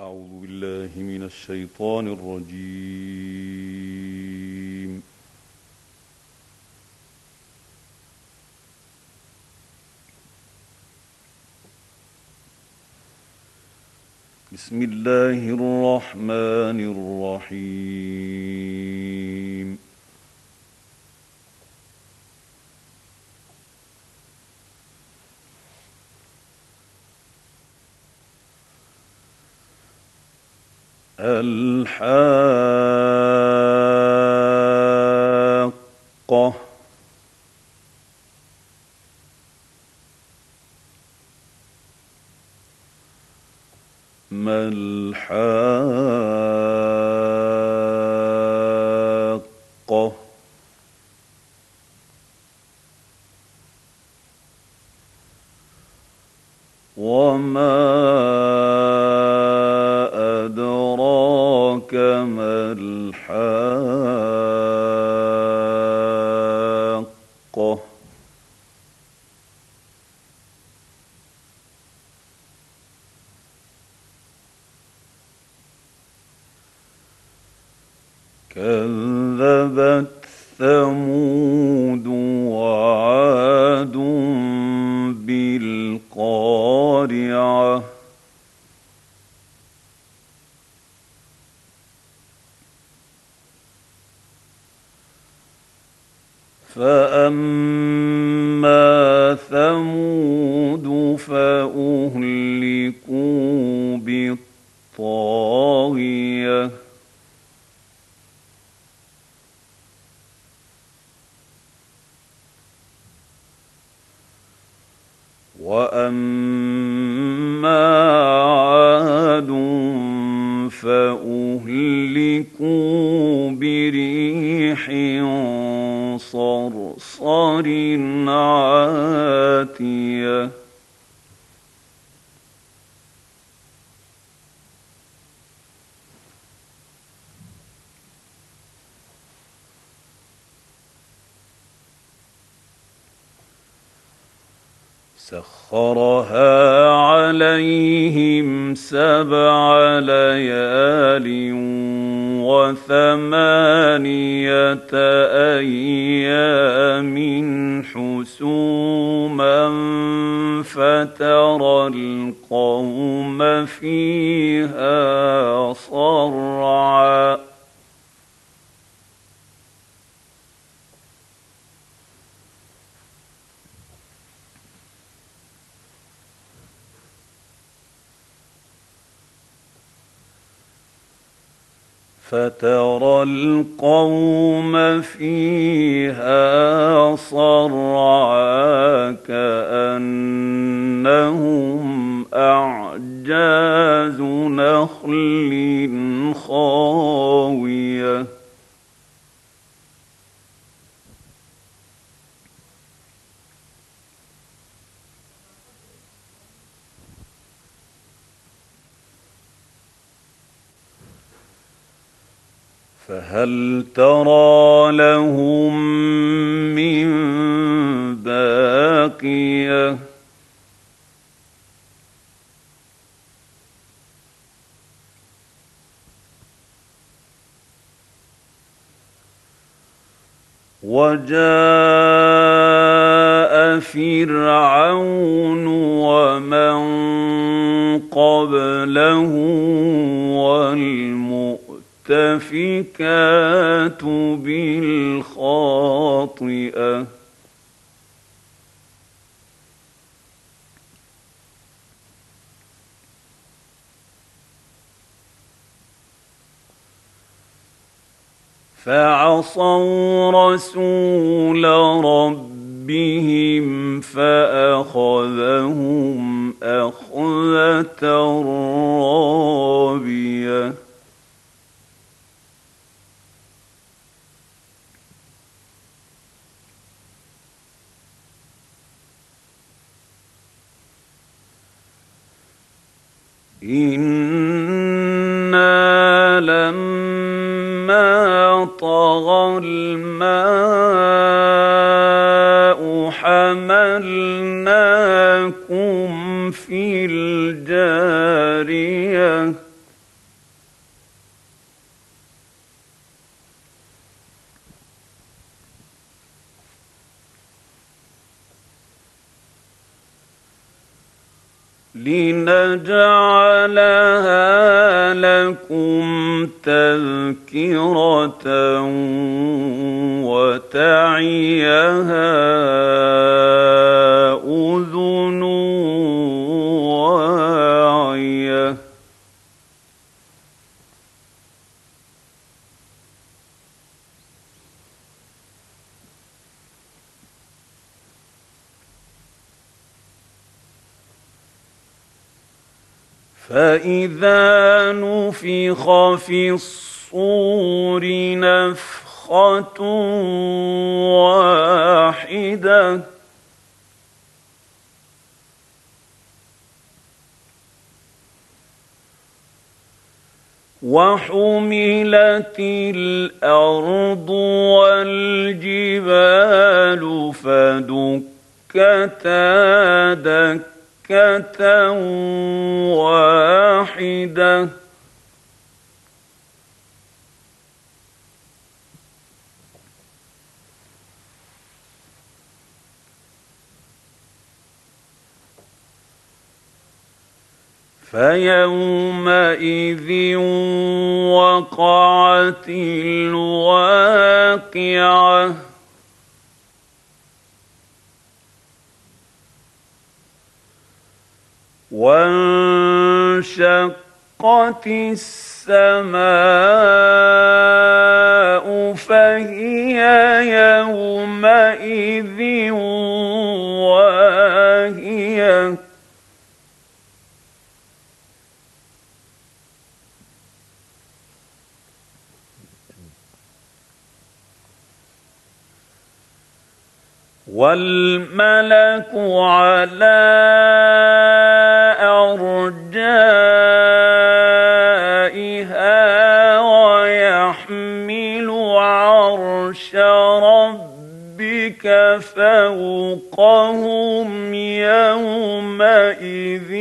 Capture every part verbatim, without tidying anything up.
أعوذ بالله من الشيطان الرجيم. بسم الله الرحمن الرحيم. الحاقة ما الحاقة وما أدراك ما الحاقة كذبت ثمود وعاد بالقارعة فأما ثمود فأهلكوا بالطاغية وأما عاد فأهلكوا بريح صرصر عاتية سخرها عليهم سبع ليال وثمانية أيام حسوما فترى القوم فيها صرعا فترى القوم فيها صرعا كأنهم أعجاز نخل خاوية فهل ترى لهم من باقية وجاء فرعون ومن قبله والمؤتفكات بالخاطئة فعصوا رسول ربهم فأخذهم أخذة رابية إنا لما طغى الماء حملناكم في الجارية لنجعلها لكم تذكرة وتعيها أذن واعية. فإذا نفخ في الصور نفخة واحدة وحملت الأرض والجبال فدكتا دكة واحدة فيومئذ وقعت الواقعة وانشقت السماء فهي يومئذ واهية والملك على أرجائها ويحمل عرش ربك فوقهم يومئذ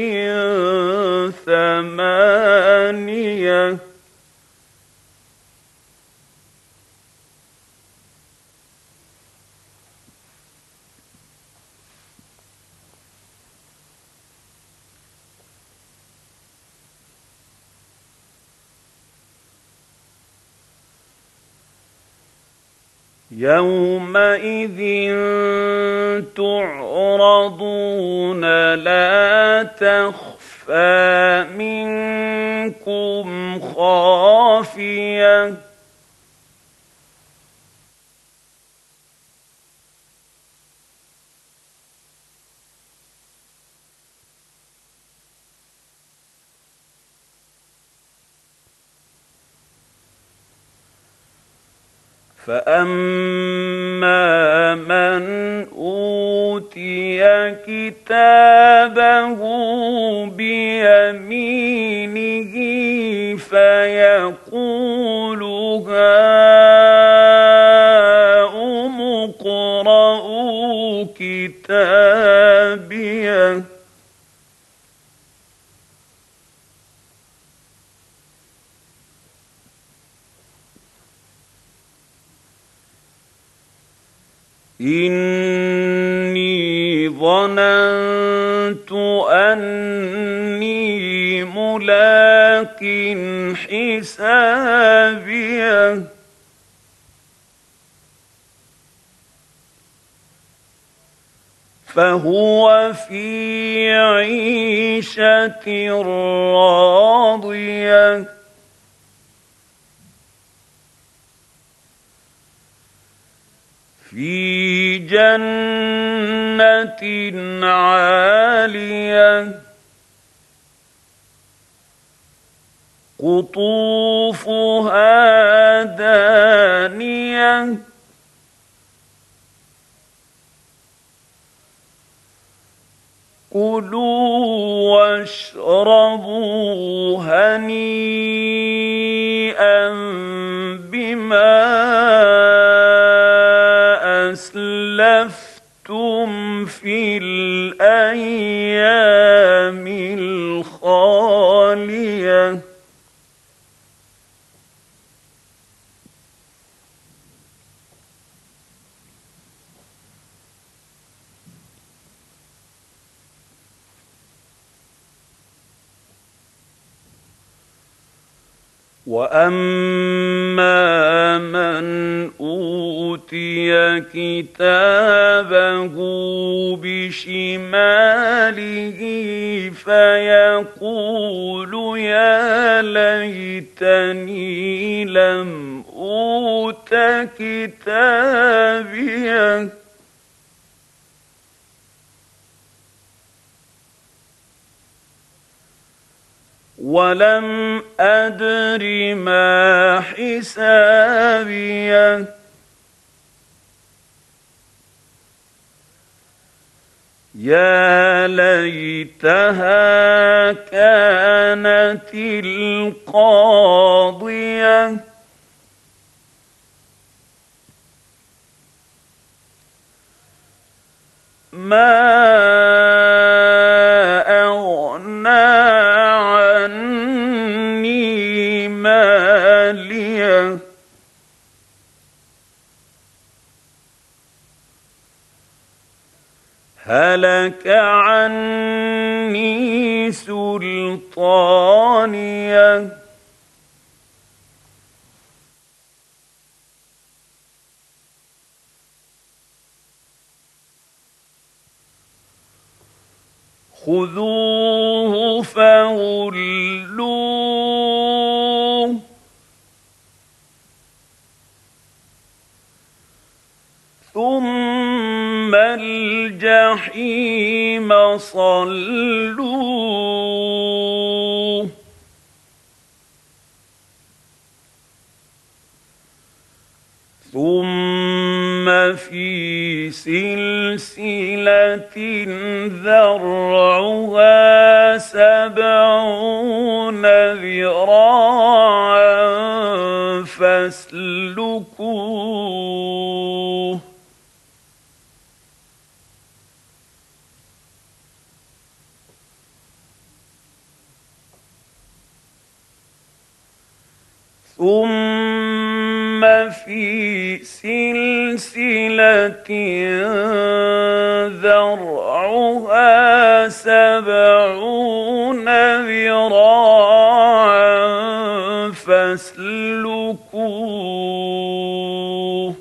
ثمانية يومئذ تعرضون لا تخفى منكم خافية فأما من أوتي كتابه بيمينه فيقول هاؤم اقرءوا كتابيه إني ظننت أني ملاق حسابيه فهو في عيشة راضية في جنة عالية قطوفها دانية كلوا واشربوا هنيئا بما أسلفتم في الأيام الخالية واما من اوتي كتابه بشماله فيقول يا ليتني لم اوت كتابيه ولم أدر ما حسابيه يا ليتها كانت القاضية ما هلك عني سلطانيه خذوه فغلوه ثم الجحيم صلوه ثم في سلسلة ذرعها سبعون ذراعا فاسلكوه ثم في سلسلة ذرعها سبعون ذراعا فاسلكوه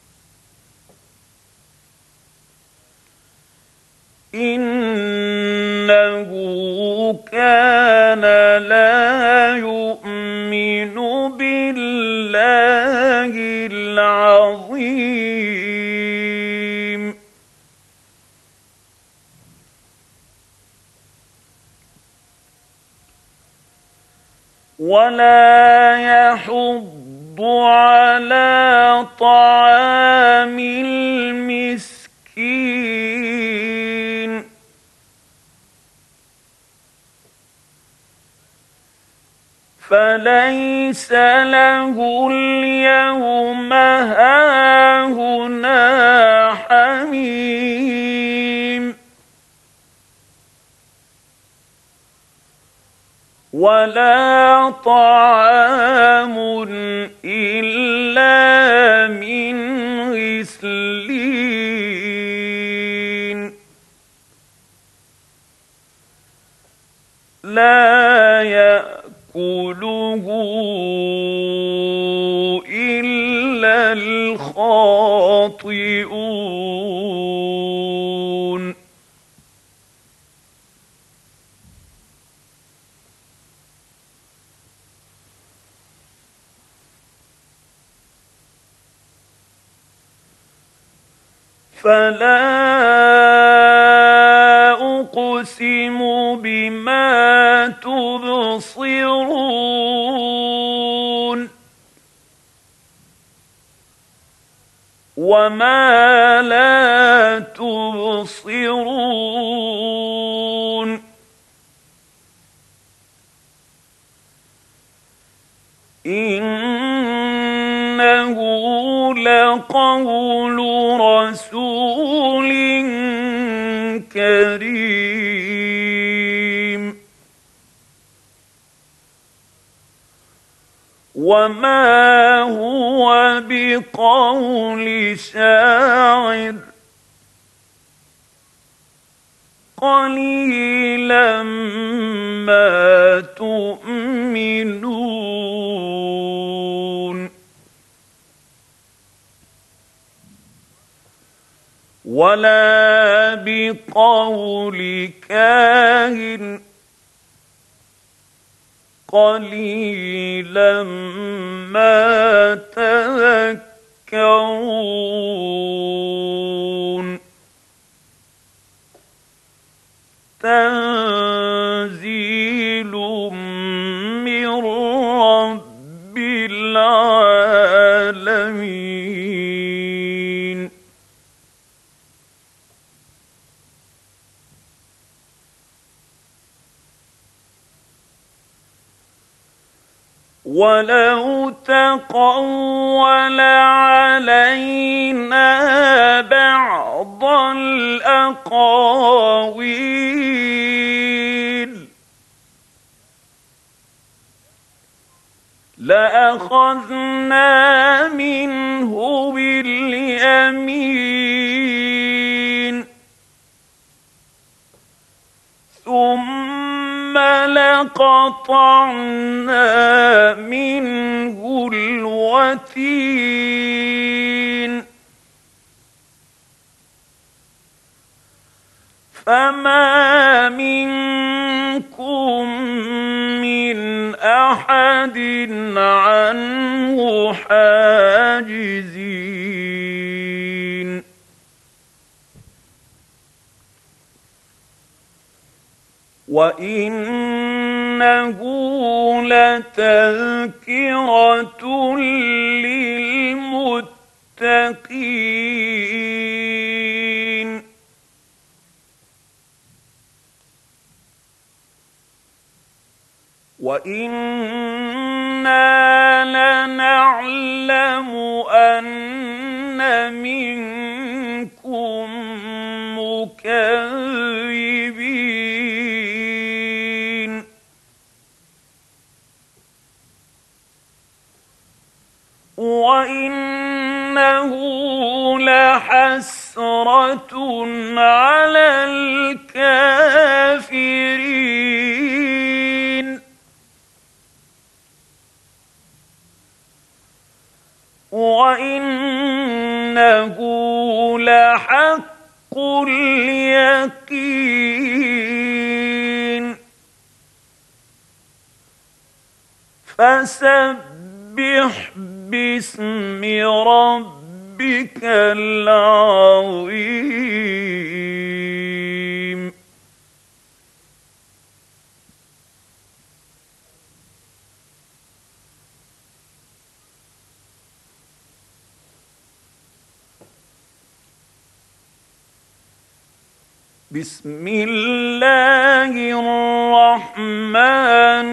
إنه كان لا يؤمن بالله العظيم ولا يحض على طعام المسكين فليس له اليوم هاهنا حميم ولا طعام إلا من غسلين لا يأكله إلا الخاطئون فلا أقسم بما تبصرون وما لا تبصرون إنه لقول رسول كريم وما هو بقول شاعر قليلا ما تؤمنون ولا بقول كاهن قليلا ما تذكرون تنزيل من رب العالمين ولو تقول علينا بعض الأقاويل لأخذنا منه باليمين ثم لقطعنا منه الوتين فما منكم من أحد عنه حاجزين وإنه لتذكرة للمتقين وإنا لنعلم أن منكم مكذبين وإنه لحسرة على الكافرين وإنه لحق اليقين فسبح باسم ربك العظيم بسم الله الرحمن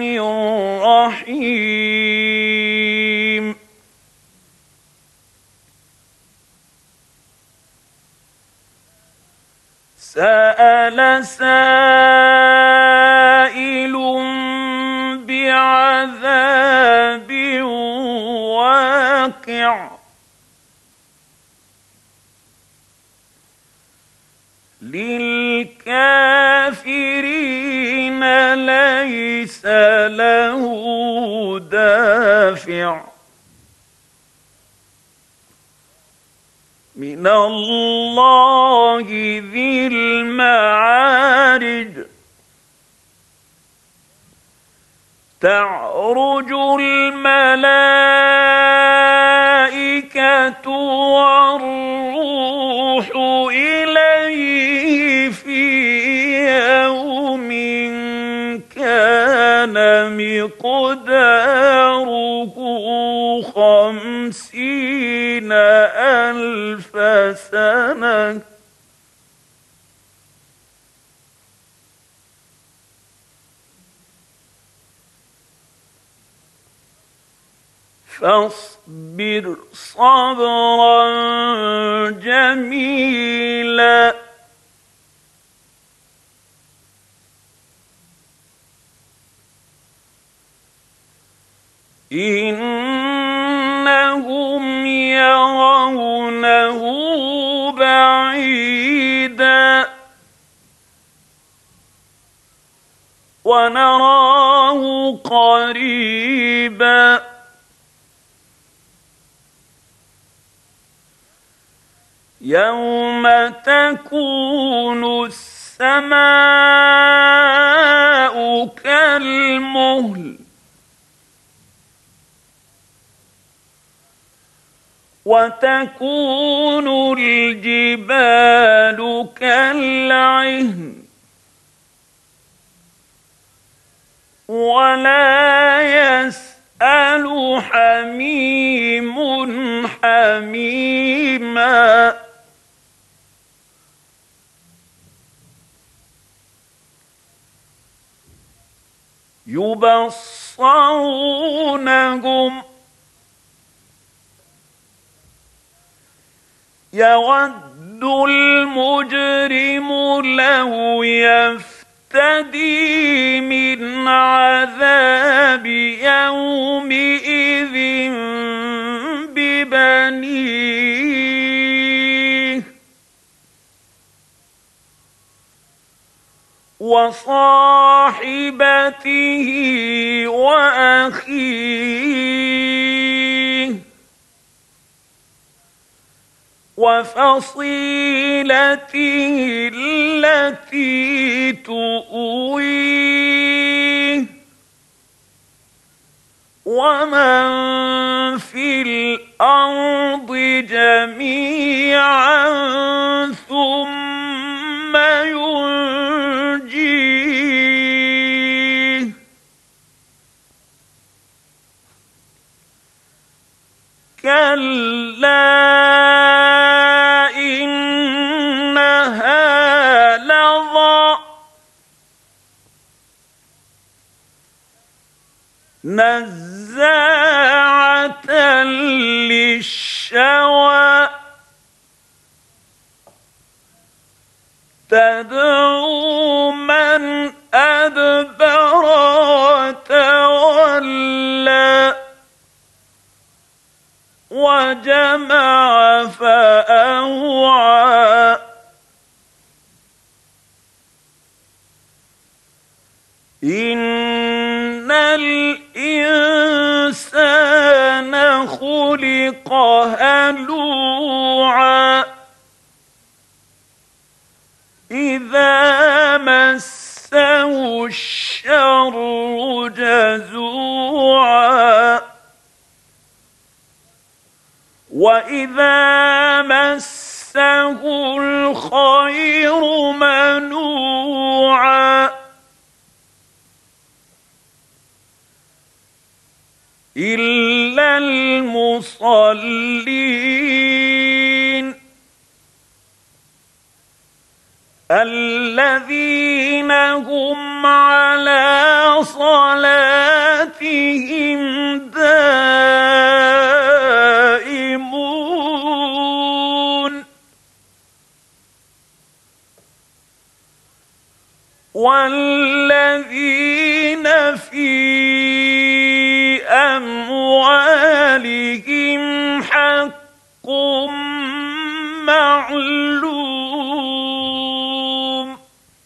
الرحيم سأل سائل بعذاب واقع للكافرين ليس له دافع من الله ذي المعارج تعرج الملائكة والروح إليه في يوم كان مقداره خمسين ألف سنة فاصبر صبرا جميلا إنهم يرونه بعيدا ونراه قريبا يوم تكون السماء كالمهل وتكون الجبال كالعهن ولا يسأل حميم حميما يبصرونهم يود المجرم لو يفتدي من عذاب يومئذ ببنيه وصاحبته وأخيه وفصيلته التي تؤويه ومن في الأرض جميعا ثم ينجيه كلا إنها لظى نزاعة للشوى تدعو من أدبر وتولى وجمع فأوعى إن الإنسان خلق هلوعا إذا مسه الشر جزوعا وإذا مسه الخير منوعا إلا المصلين الذين هم على صلاتهم دائمون والذين في أموالهم حق معلوم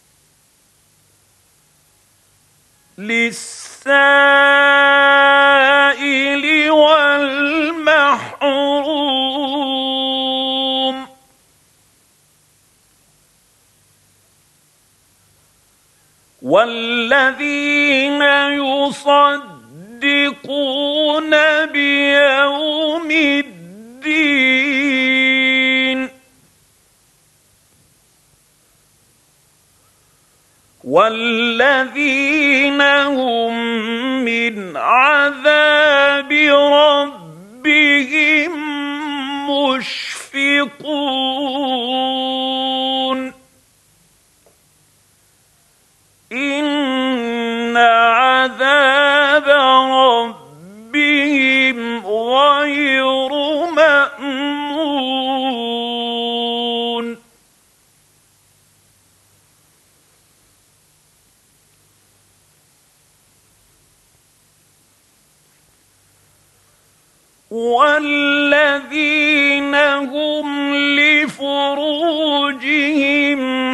للسائل والمحروم والذين يصدقون بيوم الدين والذين هم من عذاب ربهم مشفقون إن عذاب ربهم غير مأمون والذين هم لفروجهم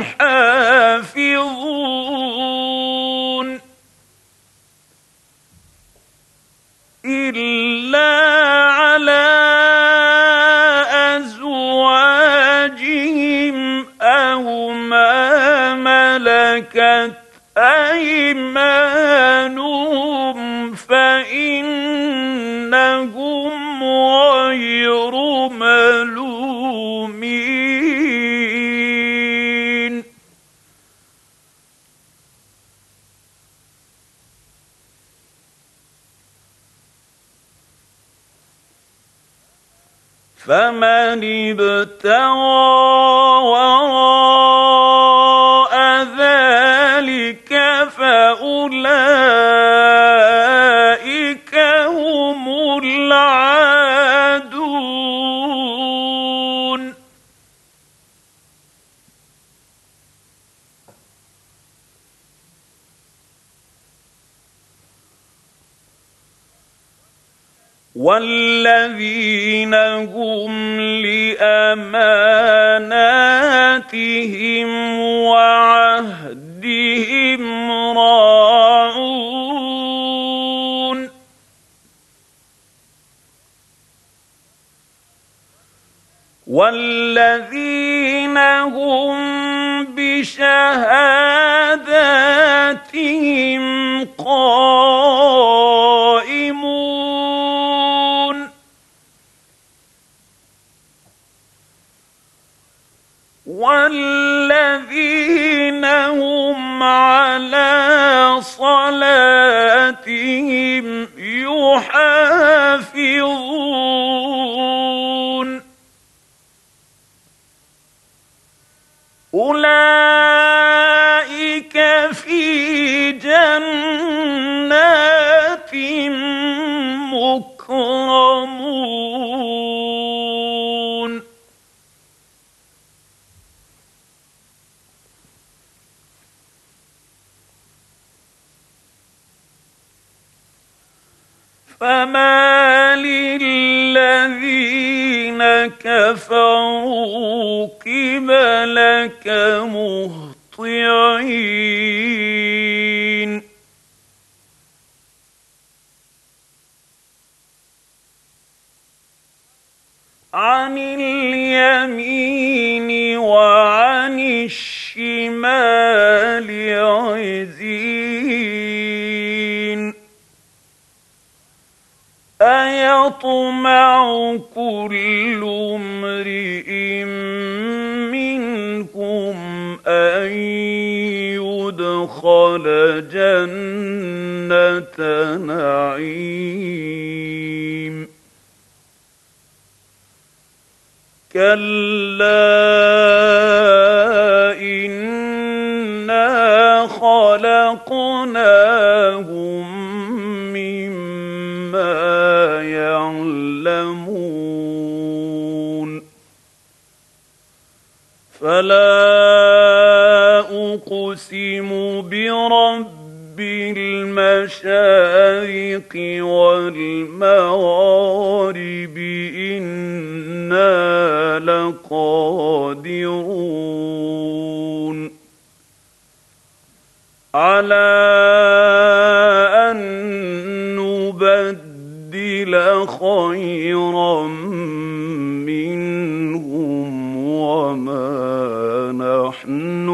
حافظون إلا على أزواجهم فإنهم غير ملومين فمن ابتغى وراء ذلك فأولئك هم العادون والذين هم لأماناتهم وعهدهم راعون والذين هم بشهاداتهم قائمون والذين هم على صلاتهم يحافظون أولئك في جنات مكرمون فما للذين كفروا قبلك مهطعين عن اليمين وعن الشمال عزين أيطمع كل امرئ منهم أن يدخل جنة نعيم كلا إنا خلقناهم مما يعلمون فلا أقسم برب المشارق والمغارب إنا لقادرون على أن نبدل خيرا منهم وما نحن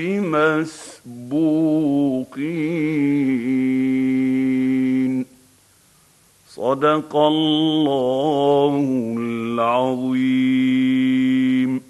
بمسبوقين صدق الله العظيم.